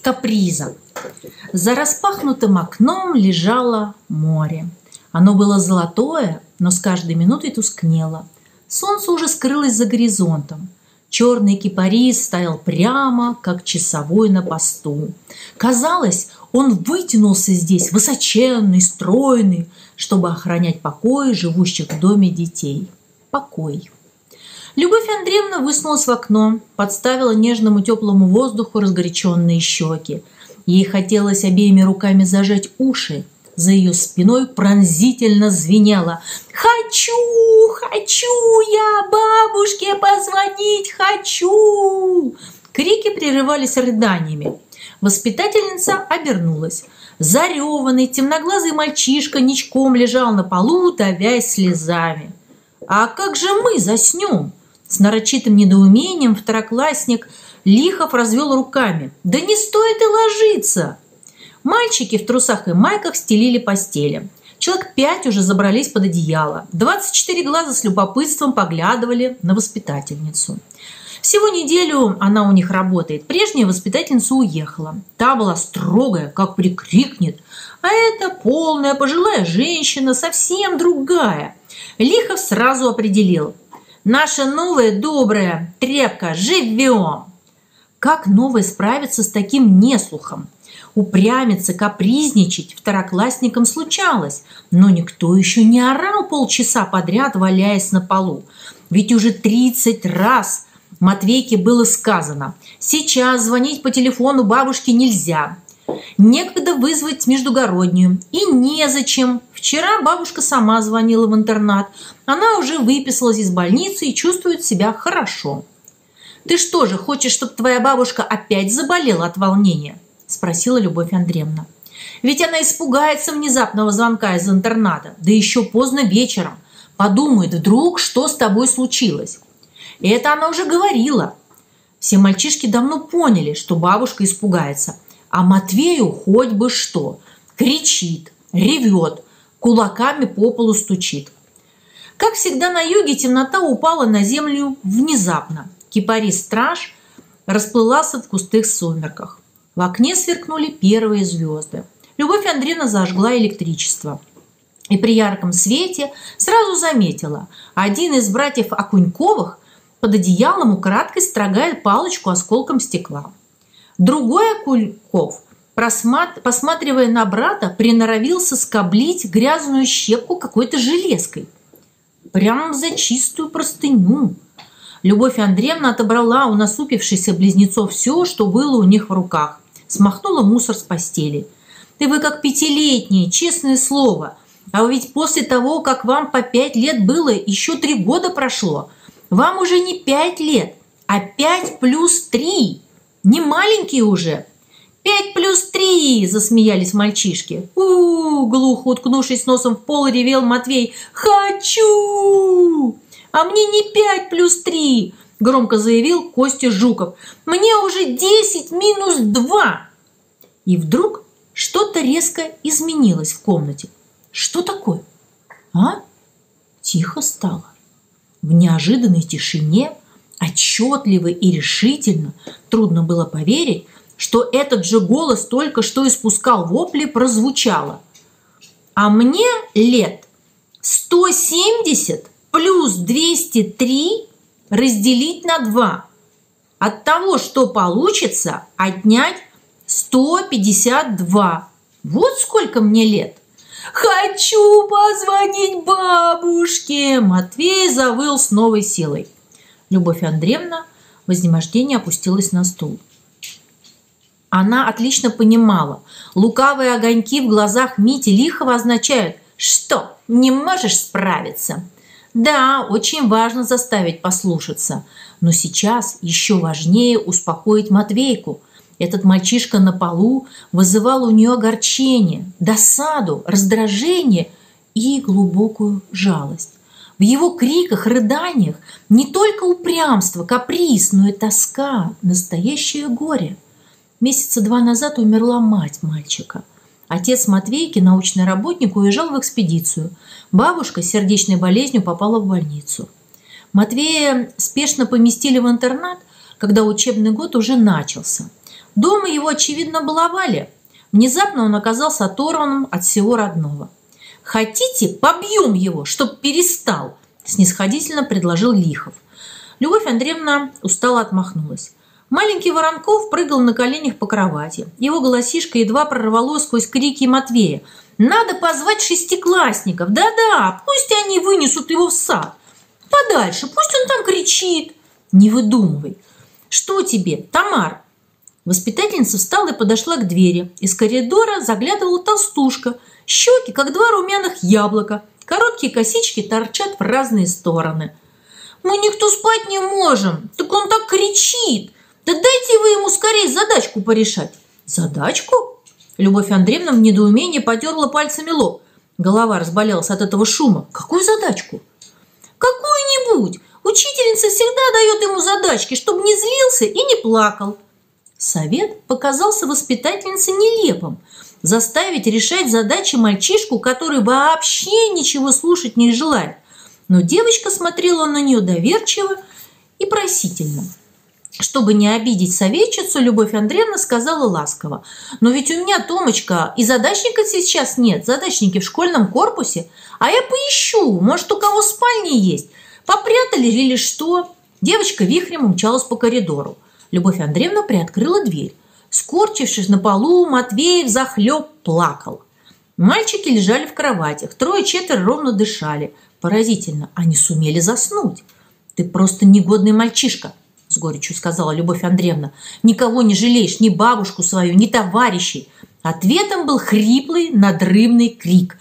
каприза. За распахнутым окном лежало море. Оно было золотое, но с каждой минутой тускнело. Солнце уже скрылось за горизонтом. Черный кипарис стоял прямо, как часовой на посту. Казалось, он вытянулся здесь, высоченный, стройный, чтобы охранять покой живущих в доме детей. Покой. Любовь Андреевна высунулась в окно, подставила нежному теплому воздуху разгоряченные щеки. Ей хотелось обеими руками зажать уши. За ее спиной пронзительно звенело: «Хочу, хочу я бабушке позвонить, хочу!» Крики прерывались рыданиями. Воспитательница обернулась. Зареванный, темноглазый мальчишка ничком лежал на полу, давясь слезами. «А как же мы заснем?» С нарочитым недоумением второклассник Лихов развел руками. «Да не стоит и ложиться!» Мальчики в трусах и майках стелили постели. Человек 5 уже забрались под одеяло. 24 глаза с любопытством поглядывали на воспитательницу. Всего неделю она у них работает. Прежняя воспитательница уехала. Та была строгая, как прикрикнет. А эта полная пожилая женщина, совсем другая. Лихов сразу определил: наша новая добрая тряпка, живем! Как новая справиться с таким неслухом? Упрямиться, капризничать второклассникам случалось, но никто еще не орал полчаса подряд, валяясь на полу. Ведь уже 30 раз Матвейке было сказано: сейчас звонить по телефону бабушке нельзя, некогда вызвать междугороднюю, и незачем. Вчера бабушка сама звонила в интернат, она уже выписалась из больницы и чувствует себя хорошо. «Ты что же, хочешь, чтобы твоя бабушка опять заболела от волнения?» – спросила Любовь Андреевна. «Ведь она испугается внезапного звонка из интерната, да еще поздно вечером. Подумает, вдруг что с тобой случилось». И это она уже говорила. Все мальчишки давно поняли, что бабушка испугается. А Матвею хоть бы что. Кричит, ревет, кулаками по полу стучит. Как всегда на юге темнота упала на землю внезапно. Кипарис-страж расплылался в густых сумерках. В окне сверкнули первые звезды. Любовь Андреевна зажгла электричество. И при ярком свете сразу заметила: один из братьев Окуньковых под одеялом украдкой строгает палочку осколком стекла. Другой Окуньков, посматривая на брата, приноровился скоблить грязную щепку какой-то железкой. Прямо за чистую простыню. Любовь Андреевна отобрала у насупившихся близнецов все, что было у них в руках. Смахнула мусор с постели. «Ты вы как 5-летние, честное слово. А ведь после того, как вам по 5 лет было, еще 3 года прошло. Вам уже не 5 лет, а 5 плюс 3. Не маленькие уже». 5 плюс 3, засмеялись мальчишки. Глухо уткнувшись носом в пол, ревел Матвей. «Хочу! А мне не 5 плюс 3, громко заявил Костя Жуков. Мне уже 10 минус 2. И вдруг что-то резко изменилось в комнате. Что такое? Тихо стало. В неожиданной тишине, отчетливо и решительно, трудно было поверить, что этот же голос только что испускал вопли, прозвучало. А мне лет 170 плюс 203 разделить на 2. От того, что получится, отнять 152. Вот сколько мне лет. «Хочу позвонить бабушке!» Матвей завыл с новой силой. Любовь Андреевна в изнемождении опустилась на стул. Она отлично понимала, лукавые огоньки в глазах Мити Лихова означают: что, не можешь справиться? Да, очень важно заставить послушаться, но сейчас еще важнее успокоить Матвейку. Этот мальчишка на полу вызывал у нее огорчение, досаду, раздражение и глубокую жалость. В его криках, рыданиях не только упрямство, каприз, но и тоска, настоящее горе. Месяца 2 назад умерла мать мальчика. Отец Матвейки, научный работник, уезжал в экспедицию. Бабушка с сердечной болезнью попала в больницу. Матвея спешно поместили в интернат, когда учебный год уже начался. Дома его, очевидно, баловали. Внезапно он оказался оторванным от всего родного. «Хотите, побьем его, чтоб перестал?» – снисходительно предложил Лихов. Любовь Андреевна устало отмахнулась. Маленький Воронков прыгал на коленях по кровати. Его голосишко едва прорвалось сквозь крики Матвея. «Надо позвать шестиклассников! Да-да, пусть они вынесут его в сад! Подальше, пусть он там кричит!» «Не выдумывай!» «Что тебе, Тамар?» Воспитательница встала и подошла к двери. Из коридора заглядывала толстушка. Щеки, как два румяных яблока. Короткие косички торчат в разные стороны. «Мы никто спать не можем! Так он так кричит! Да дайте вы ему скорее задачку порешать!» «Задачку?» Любовь Андреевна в недоумении потерла пальцами лоб. Голова разболелась от этого шума. «Какую задачку?» «Какую-нибудь! Учительница всегда дает ему задачки, чтобы не злился и не плакал». Совет показался воспитательнице нелепым. Заставить решать задачи мальчишку, который вообще ничего слушать не желает. Но девочка смотрела на нее доверчиво и просительно. Чтобы не обидеть советчицу, Любовь Андреевна сказала ласково: «Но ведь у меня, Томочка, и задачника сейчас нет, задачники в школьном корпусе. А я поищу, может, у кого в спальне есть. Попрятали или что?» Девочка вихрем умчалась по коридору. Любовь Андреевна приоткрыла дверь. Скорчившись на полу, Матвей взахлеб плакал. Мальчики лежали в кроватях, трое-четверо ровно дышали. Поразительно, они сумели заснуть. «Ты просто негодный мальчишка», – с горечью сказала Любовь Андреевна. «Никого не жалеешь, ни бабушку свою, ни товарищей». Ответом был хриплый, надрывный крик.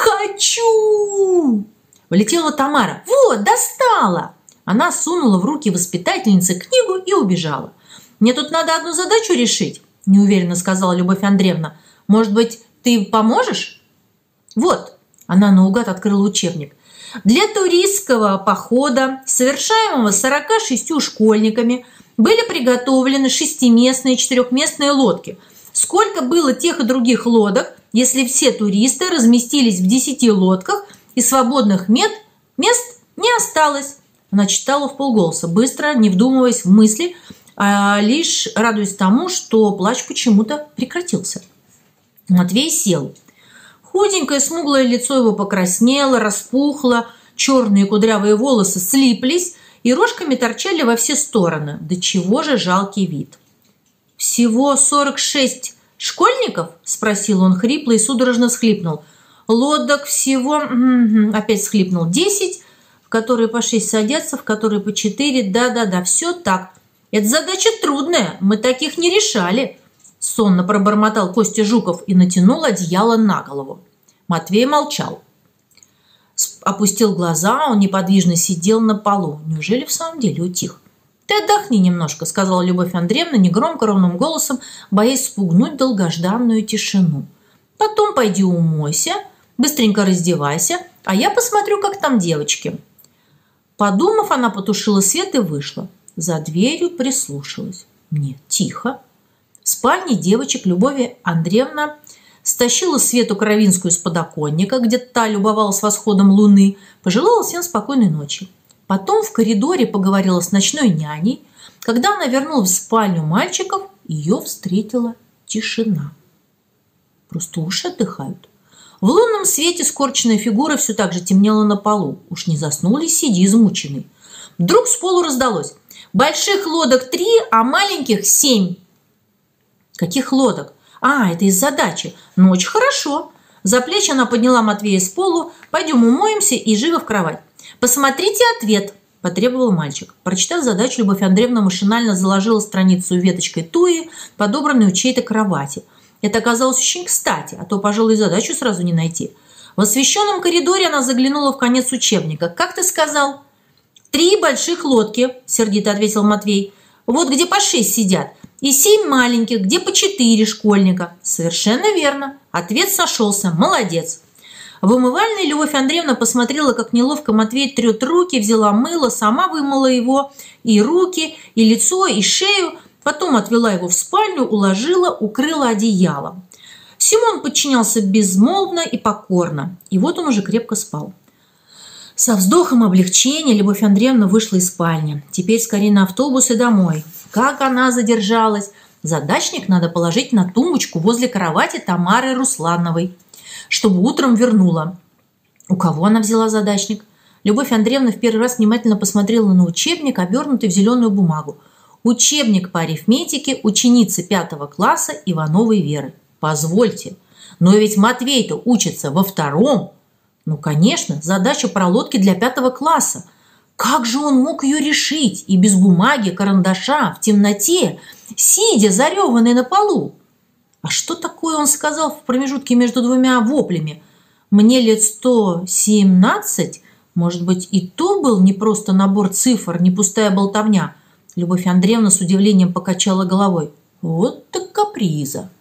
«Хочу!» Влетела Тамара. «Вот, достала!» Она сунула в руки воспитательнице книгу и убежала. «Мне тут надо одну задачу решить», – неуверенно сказала Любовь Андреевна. «Может быть, ты поможешь?» «Вот», – она наугад открыла учебник. «Для туристского похода, совершаемого 46 школьниками, были приготовлены 6-местные и 4-местные лодки. Сколько было тех и других лодок, если все туристы разместились в 10 лодках и свободных мест не осталось?» Она читала вполголоса, быстро, не вдумываясь в мысли, а лишь радуясь тому, что плач почему-то прекратился. Матвей сел. Худенькое смуглое лицо его покраснело, распухло, черные кудрявые волосы слиплись и рожками торчали во все стороны. Да чего же жалкий вид. «Всего 46 школьников?» – спросил он хрипло и судорожно всхлипнул. «Лодок всего...» – опять всхлипнул. «10, в которые по 6 садятся, в которые по 4. Да-да-да, все так. Это задача трудная, мы таких не решали». Сонно пробормотал Костя Жуков и натянул одеяло на голову. Матвей молчал. Опустил глаза, он неподвижно сидел на полу. Неужели в самом деле утих? «Ты отдохни немножко», – сказала Любовь Андреевна негромко, ровным голосом, боясь спугнуть долгожданную тишину. «Потом пойди умойся, быстренько раздевайся, а я посмотрю, как там девочки». Подумав, она потушила свет и вышла. За дверью прислушалась. Нет, тихо. В спальне девочек Любовь Андреевна стащила Свету Кровинскую с подоконника, где та любовалась восходом луны, пожелала всем спокойной ночи. Потом в коридоре поговорила с ночной няней. Когда она вернулась в спальню мальчиков, ее встретила тишина. Просто уши отдыхают. В лунном свете скорченная фигура все так же темнела на полу. Уж не заснул ли, сиди измученный. Вдруг с полу раздалось: «Больших лодок 3, а маленьких 7». «Каких лодок?» «А, это из задачи. Ну, очень хорошо». За плечи она подняла Матвея с полу. «Пойдем умоемся и живо в кровать». «Посмотрите ответ», – потребовал мальчик. Прочитав задачу, Любовь Андреевна машинально заложила страницу веточкой туи, подобранной у чьей-то кровати. Это оказалось очень кстати, а то, пожалуй, задачу сразу не найти. В освещенном коридоре она заглянула в конец учебника. «Как ты сказал?» 3 больших лодки», – сердито ответил Матвей. «Вот где по 6 сидят. И 7 маленьких, где по 4 школьника». «Совершенно верно. Ответ сошелся. Молодец». В умывальной Любовь Андреевна посмотрела, как неловко Матвей трет руки, взяла мыло, сама вымыла его и руки, и лицо, и шею. Потом отвела его в спальню, уложила, укрыла одеялом. Симон подчинялся безмолвно и покорно. И вот он уже крепко спал. Со вздохом облегчения Любовь Андреевна вышла из спальни. Теперь скорее на автобус и домой. Как она задержалась! Задачник надо положить на тумбочку возле кровати Тамары Руслановой, чтобы утром вернула. У кого она взяла задачник? Любовь Андреевна в первый раз внимательно посмотрела на учебник, обернутый в зеленую бумагу. Учебник по арифметике ученицы 5 класса Ивановой Веры. Позвольте, но ведь Матвей-то учится во 2. Ну, конечно, задача про лодки для 5 класса. Как же он мог ее решить и без бумаги, карандаша, в темноте, сидя зареванный на полу? А что такое он сказал в промежутке между 2 воплями? Мне лет 117? Может быть, и то был не просто набор цифр, не пустая болтовня? Любовь Андреевна с удивлением покачала головой. Вот так каприза.